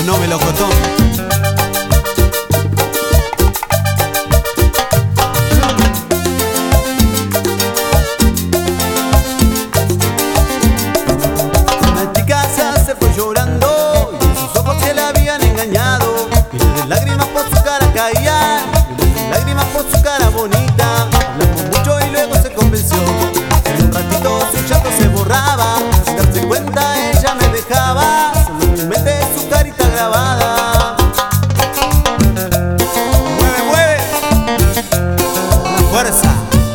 no melocotón. Una chica se fue llorando y en sus ojos se la habían engañado. Miles de lágrimas por su cara caían, miles de lágrimas por su cara bonita. Hablamos mucho y luego se convenció. En un ratito su llanto se borraba. Sin darse cuenta ella me dejaba, solo en mi mente su carita grabada. Mueve, mueve. Una fuerza.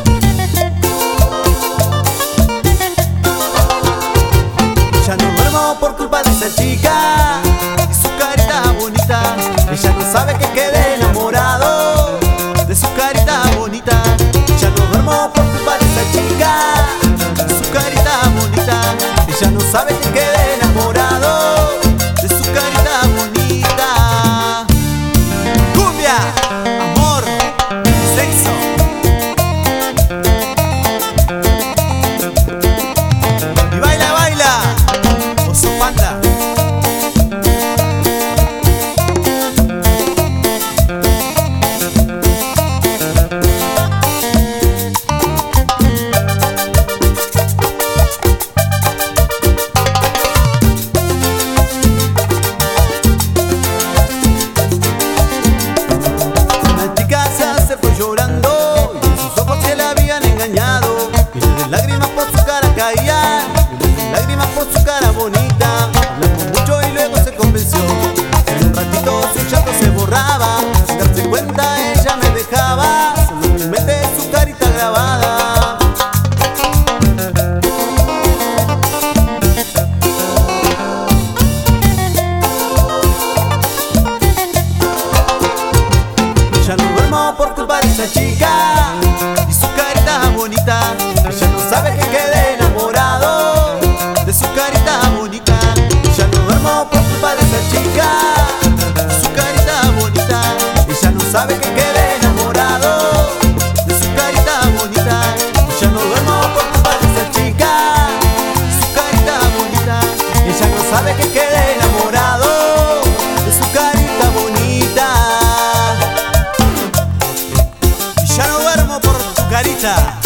Ya no duermo por culpa de esa chica y su carita bonita. Ella no sabe que quedé enamorado de su carita bonita. Ya no duermo por culpa de esa chica y su carita bonita. Ella no sabe que quedé enamorado de su carita bonita. Cumbia, amor, sexo. Y baila, baila. Oso Panda. Una chica se fue llorando y en sus ojos se la habían engañado. Miles de lágrimas por su cara caían, miles de lágrimas por su cara bonita. Hablamos mucho y luego se convenció. En un ratito su llanto se borraba. Sin darse cuenta ella me dejaba, solo en mi mente su carita grabada. Ya no duermo por culpa de esa chica y su carita bonita. Ella no sabe que quedé enamorado de su carita bonita. Ya no duermo por culpa de esa chica y su carita bonita. Ella no sabe que quedé enamorado de su carita bonita. Ya no duermo por culpa de esa chica y su carita bonita. Ella no sabe que quedé enamorado de su carita bonita. Y ya no duermo por tu carita.